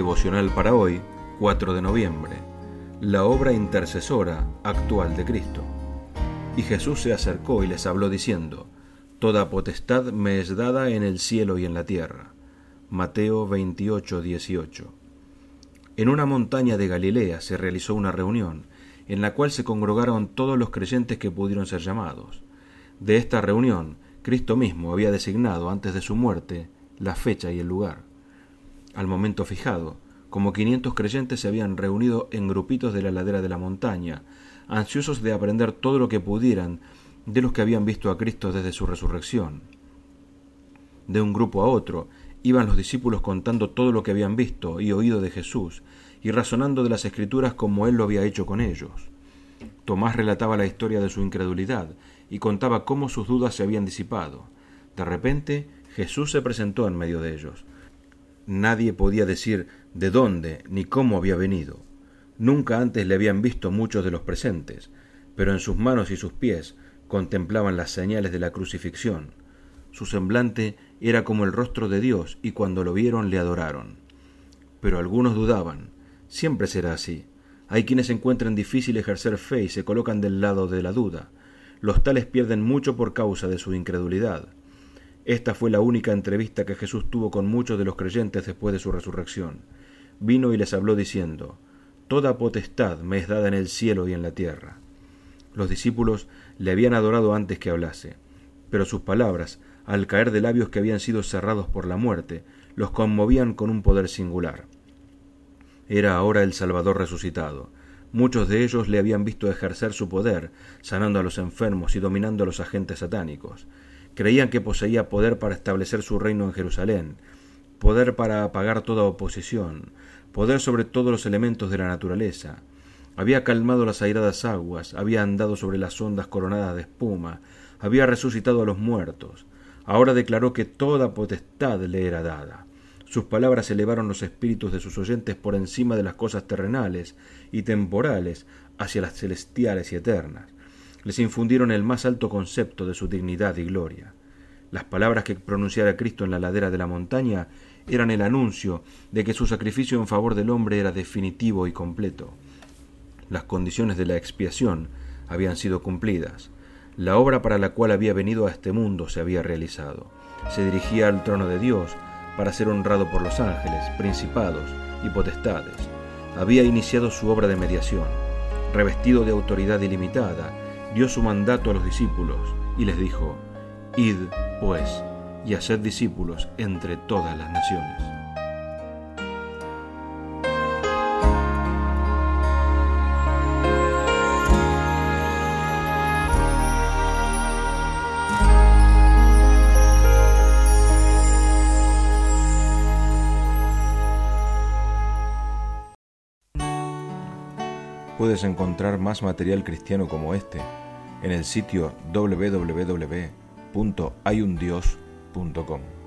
Devocional para hoy, 4 de noviembre. La obra intercesora actual de Cristo. Y Jesús se acercó y les habló diciendo: Toda potestad me es dada en el cielo y en la tierra. Mateo 28:18. En una montaña de Galilea se realizó una reunión, en la cual se congregaron todos los creyentes que pudieron ser llamados. De esta reunión, Cristo mismo había designado antes de su muerte la fecha y el lugar. Al momento fijado, como 500 creyentes se habían reunido en grupitos de la ladera de la montaña, ansiosos de aprender todo lo que pudieran de los que habían visto a Cristo desde su resurrección. De un grupo a otro, iban los discípulos contando todo lo que habían visto y oído de Jesús, y razonando de las Escrituras como Él lo había hecho con ellos. Tomás relataba la historia de su incredulidad, y contaba cómo sus dudas se habían disipado. De repente, Jesús se presentó en medio de ellos. Nadie podía decir de dónde ni cómo había venido. Nunca antes le habían visto muchos de los presentes, pero en sus manos y sus pies contemplaban las señales de la crucifixión. Su semblante era como el rostro de Dios, y cuando lo vieron le adoraron. Pero algunos dudaban. Siempre será así. Hay quienes encuentran difícil ejercer fe y se colocan del lado de la duda. Los tales pierden mucho por causa de su incredulidad. Esta fue la única entrevista que Jesús tuvo con muchos de los creyentes después de su resurrección. Vino y les habló diciendo: Toda potestad me es dada en el cielo y en la tierra. Los discípulos le habían adorado antes que hablase, pero sus palabras, al caer de labios que habían sido cerrados por la muerte, los conmovían con un poder singular. Era ahora el Salvador resucitado. Muchos de ellos le habían visto ejercer su poder, sanando a los enfermos y dominando a los agentes satánicos. Creían que poseía poder para establecer su reino en Jerusalén, poder para apagar toda oposición, poder sobre todos los elementos de la naturaleza. Había calmado las airadas aguas, había andado sobre las ondas coronadas de espuma, había resucitado a los muertos. Ahora declaró que toda potestad le era dada. Sus palabras elevaron los espíritus de sus oyentes por encima de las cosas terrenales y temporales hacia las celestiales y eternas. Les infundieron el más alto concepto de su dignidad y gloria. Las palabras que pronunciara Cristo en la ladera de la montaña eran el anuncio de que su sacrificio en favor del hombre era definitivo y completo. Las condiciones de la expiación habían sido cumplidas. La obra para la cual había venido a este mundo se había realizado. Se dirigía al trono de Dios para ser honrado por los ángeles, principados y potestades. Había iniciado su obra de mediación. Revestido de autoridad ilimitada, dio su mandato a los discípulos y les dijo: Id, pues, y haced discípulos entre todas las naciones. Puedes encontrar más material cristiano como este en el sitio www.hayundios.com.